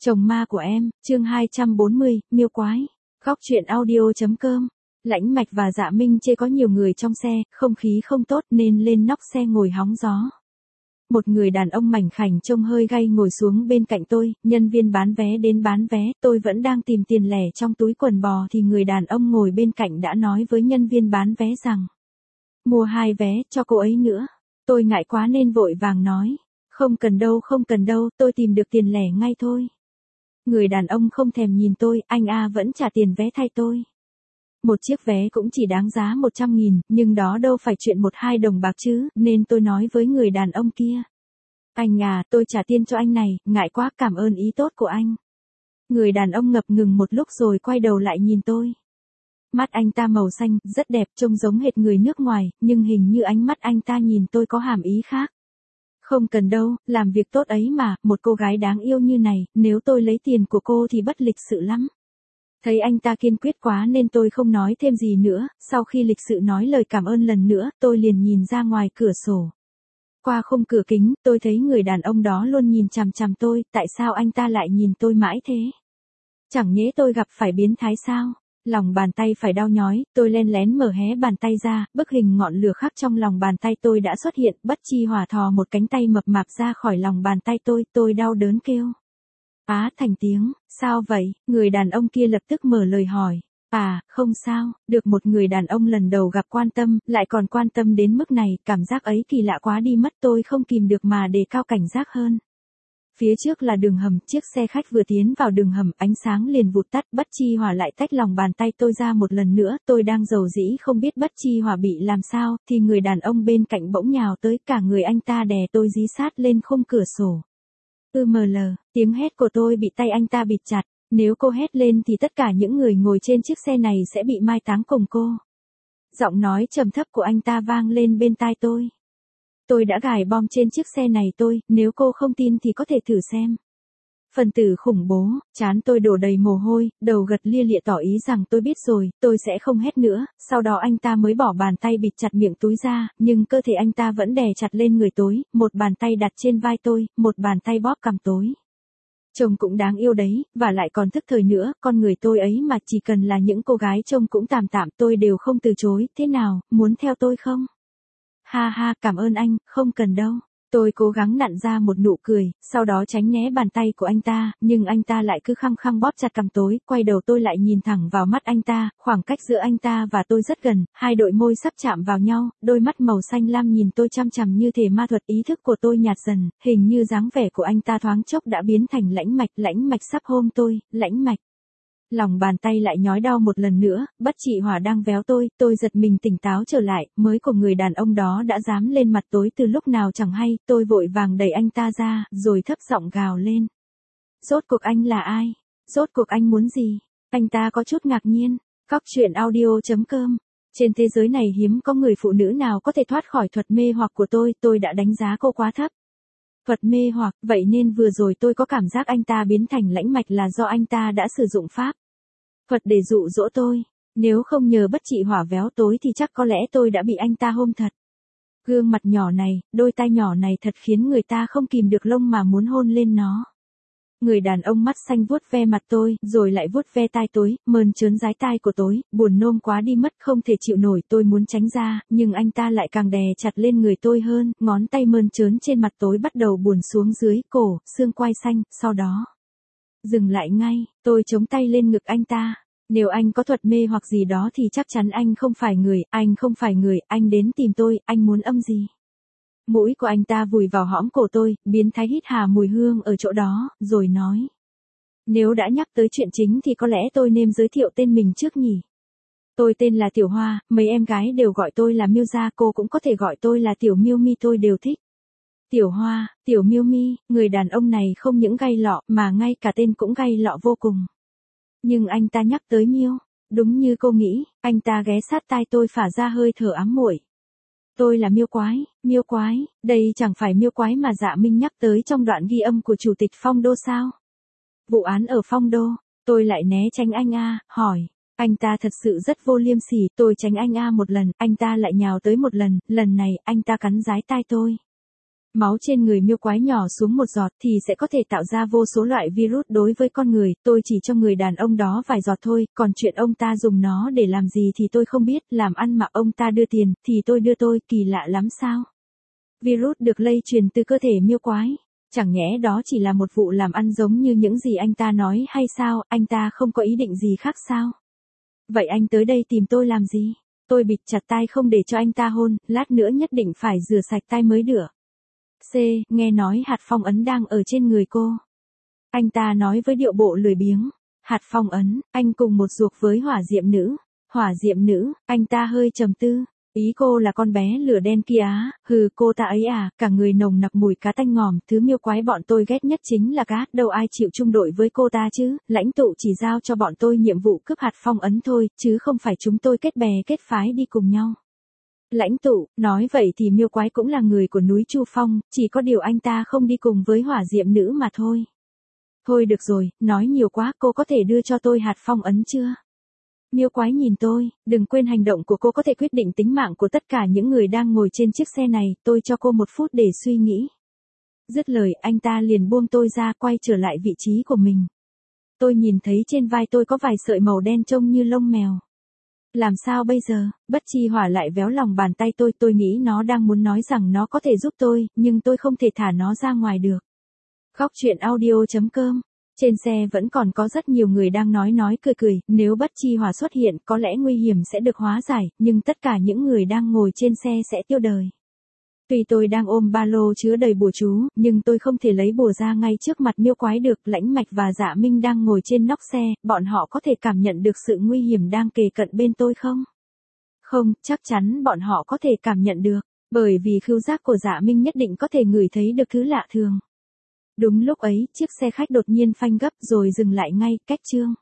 Chồng ma của em, chương 240, miêu quái. Góc truyện audio.com. Lãnh Mạch và Dạ Minh chê có nhiều người trong xe, không khí không tốt nên lên nóc xe ngồi hóng gió. Một người đàn ông mảnh khảnh trông hơi gay ngồi xuống bên cạnh tôi, nhân viên bán vé đến bán vé, tôi vẫn đang tìm tiền lẻ trong túi quần bò thì người đàn ông ngồi bên cạnh đã nói với nhân viên bán vé rằng: mua 2 vé, cho cô ấy nữa. Tôi ngại quá nên vội vàng nói: không cần đâu, tôi tìm được tiền lẻ ngay thôi. Người đàn ông không thèm nhìn tôi, anh vẫn trả tiền vé thay tôi. Một chiếc vé cũng chỉ đáng giá 100.000, nhưng đó đâu phải chuyện 1-2 đồng bạc chứ, nên tôi nói với người đàn ông kia: anh tôi trả tiền cho anh này, ngại quá, cảm ơn ý tốt của anh. Người đàn ông ngập ngừng một lúc rồi quay đầu lại nhìn tôi. Mắt anh ta màu xanh, rất đẹp, trông giống hệt người nước ngoài, nhưng hình như ánh mắt anh ta nhìn tôi có hàm ý khác. Không cần đâu, làm việc tốt ấy mà, một cô gái đáng yêu như này, nếu tôi lấy tiền của cô thì bất lịch sự lắm. Thấy anh ta kiên quyết quá nên tôi không nói thêm gì nữa, sau khi lịch sự nói lời cảm ơn lần nữa, tôi liền nhìn ra ngoài cửa sổ. Qua khung cửa kính, tôi thấy người đàn ông đó luôn nhìn chằm chằm tôi, tại sao anh ta lại nhìn tôi mãi thế? Chẳng nhẽ tôi gặp phải biến thái sao? Lòng bàn tay phải đau nhói, tôi len lén mở hé bàn tay ra, bức hình ngọn lửa khắc trong lòng bàn tay tôi đã xuất hiện, bất chi hỏa thò một cánh tay mập mạp ra khỏi lòng bàn tay tôi đau đớn kêu á thành tiếng. Sao vậy? Người đàn ông kia lập tức mở lời hỏi. Không sao, được một người đàn ông lần đầu gặp quan tâm, lại còn quan tâm đến mức này, cảm giác ấy kỳ lạ quá đi mất, tôi không kìm được mà đề cao cảnh giác hơn. Phía trước là đường hầm, chiếc xe khách vừa tiến vào đường hầm, ánh sáng liền vụt tắt, bất chi hỏa lại tách lòng bàn tay tôi ra một lần nữa, tôi đang rầu rĩ không biết bất chi hỏa bị làm sao, thì người đàn ông bên cạnh bỗng nhào tới, cả người anh ta đè tôi dí sát lên khung cửa sổ. Tiếng hét của tôi bị tay anh ta bịt chặt, nếu cô hét lên thì tất cả những người ngồi trên chiếc xe này sẽ bị mai táng cùng cô. Giọng nói trầm thấp của anh ta vang lên bên tai tôi. Tôi đã gài bom trên chiếc xe này nếu cô không tin thì có thể thử xem. Phần tử khủng bố, trán tôi đổ đầy mồ hôi, đầu gật lia lịa tỏ ý rằng tôi biết rồi, tôi sẽ không hét nữa, sau đó anh ta mới bỏ bàn tay bịt chặt miệng túi ra, nhưng cơ thể anh ta vẫn đè chặt lên người tôi, một bàn tay đặt trên vai tôi, một bàn tay bóp cằm tôi. Trông cũng đáng yêu đấy, và lại còn thức thời nữa, con người tôi ấy mà chỉ cần là những cô gái trông cũng tạm tôi đều không từ chối, thế nào, muốn theo tôi không? Ha, cảm ơn anh, không cần đâu. Tôi cố gắng nặn ra một nụ cười, sau đó tránh né bàn tay của anh ta, nhưng anh ta lại cứ khăng khăng bóp chặt cằm tôi, quay đầu tôi lại nhìn thẳng vào mắt anh ta, khoảng cách giữa anh ta và tôi rất gần, hai đội môi sắp chạm vào nhau, đôi mắt màu xanh lam nhìn tôi chăm chằm như thể ma thuật, ý thức của tôi nhạt dần, hình như dáng vẻ của anh ta thoáng chốc đã biến thành Lãnh Mạch sắp hôn tôi, Lãnh Mạch. Lòng bàn tay lại nhói đau một lần nữa, bất trị hỏa đang véo tôi giật mình tỉnh táo trở lại, mới của người đàn ông đó đã dám lên mặt tối từ lúc nào chẳng hay, tôi vội vàng đẩy anh ta ra, rồi thấp giọng gào lên. Rốt cuộc anh là ai? Rốt cuộc anh muốn gì? Anh ta có chút ngạc nhiên. Góc truyện audio.com. Trên thế giới này hiếm có người phụ nữ nào có thể thoát khỏi thuật mê hoặc của tôi đã đánh giá cô quá thấp. Thuật mê hoặc, vậy nên vừa rồi tôi có cảm giác anh ta biến thành Lãnh Mạch là do anh ta đã sử dụng pháp thuật để dụ dỗ tôi. Nếu không nhờ bất trị hỏa véo tối thì chắc có lẽ tôi đã bị anh ta hôn thật. Gương mặt nhỏ này, đôi tai nhỏ này thật khiến người ta không kìm được lông mà muốn hôn lên nó. Người đàn ông mắt xanh vuốt ve mặt tôi, rồi lại vuốt ve tai tôi, mơn trớn dái tai của tôi, buồn nôn quá đi mất, không thể chịu nổi, tôi muốn tránh ra, nhưng anh ta lại càng đè chặt lên người tôi hơn, ngón tay mơn trớn trên mặt tôi bắt đầu buồn xuống dưới cổ, xương quai xanh, sau đó dừng lại ngay, tôi chống tay lên ngực anh ta. Nếu anh có thuật mê hoặc gì đó thì chắc chắn anh không phải người, anh đến tìm tôi, anh muốn âm gì? Mũi của anh ta vùi vào hõm cổ tôi, biến thái hít hà mùi hương ở chỗ đó, rồi nói. Nếu đã nhắc tới chuyện chính thì có lẽ tôi nên giới thiệu tên mình trước nhỉ? Tôi tên là Tiểu Hoa, mấy em gái đều gọi tôi là Miêu Gia, cô cũng có thể gọi tôi là Tiểu Miêu Mi, tôi đều thích. Tiểu Hoa, Tiểu Miêu Mi, người đàn ông này không những gay lọ mà ngay cả tên cũng gay lọ vô cùng. Nhưng anh ta nhắc tới Miêu, đúng như cô nghĩ, anh ta ghé sát tai tôi phả ra hơi thở ám muội. Tôi là miêu quái, đây chẳng phải miêu quái mà Dạ Minh nhắc tới trong đoạn ghi âm của Chủ tịch Phong Đô sao? Vụ án ở Phong Đô, tôi lại né tránh anh hỏi. Anh ta thật sự rất vô liêm sỉ, tôi tránh anh một lần, anh ta lại nhào tới một lần này anh ta cắn dái tai tôi. Máu trên người miêu quái nhỏ xuống một giọt thì sẽ có thể tạo ra vô số loại virus đối với con người, tôi chỉ cho người đàn ông đó vài giọt thôi, còn chuyện ông ta dùng nó để làm gì thì tôi không biết, làm ăn mà ông ta đưa tiền, thì tôi đưa tôi, kỳ lạ lắm sao? Virus được lây truyền từ cơ thể miêu quái. Chẳng nhẽ đó chỉ là một vụ làm ăn giống như những gì anh ta nói hay sao, anh ta không có ý định gì khác sao? Vậy anh tới đây tìm tôi làm gì? Tôi bịt chặt tai không để cho anh ta hôn, lát nữa nhất định phải rửa sạch tai mới được. C. Nghe nói hạt phong ấn đang ở trên người cô. Anh ta nói với điệu bộ lười biếng. Hạt phong ấn, anh cùng một ruột với hỏa diệm nữ. Hỏa diệm nữ, anh ta hơi trầm tư. Ý cô là con bé lửa đen kia á, hừ cô ta ấy à, cả người nồng nặc mùi cá tanh ngòm, thứ miêu quái bọn tôi ghét nhất chính là cá, đâu ai chịu chung đội với cô ta chứ, lãnh tụ chỉ giao cho bọn tôi nhiệm vụ cướp hạt phong ấn thôi, chứ không phải chúng tôi kết bè kết phái đi cùng nhau. Lãnh tụ, nói vậy thì miêu quái cũng là người của núi Chu Phong, chỉ có điều anh ta không đi cùng với hỏa diệm nữ mà thôi. Thôi được rồi, nói nhiều quá, cô có thể đưa cho tôi hạt phong ấn chưa? Miêu quái nhìn tôi, đừng quên hành động của cô có thể quyết định tính mạng của tất cả những người đang ngồi trên chiếc xe này, tôi cho cô 1 phút để suy nghĩ. Dứt lời, anh ta liền buông tôi ra quay trở lại vị trí của mình. Tôi nhìn thấy trên vai tôi có vài sợi màu đen trông như lông mèo. Làm sao bây giờ? Bất chi hỏa lại véo lòng bàn tay tôi nghĩ nó đang muốn nói rằng nó có thể giúp tôi, nhưng tôi không thể thả nó ra ngoài được. Khóc chuyện audio.com. Trên xe vẫn còn có rất nhiều người đang nói cười, nếu bất chi hỏa xuất hiện có lẽ nguy hiểm sẽ được hóa giải, nhưng tất cả những người đang ngồi trên xe sẽ tiêu đời. Tuy tôi đang ôm ba lô chứa đầy bùa chú, nhưng tôi không thể lấy bùa ra ngay trước mặt miêu quái được. Lãnh Mạch và Dạ Minh đang ngồi trên nóc xe, bọn họ có thể cảm nhận được sự nguy hiểm đang kề cận bên tôi không? Không, chắc chắn bọn họ có thể cảm nhận được, bởi vì khứu giác của Dạ Minh nhất định có thể ngửi thấy được thứ lạ thường. Đúng lúc ấy, chiếc xe khách đột nhiên phanh gấp rồi dừng lại ngay, cách chương.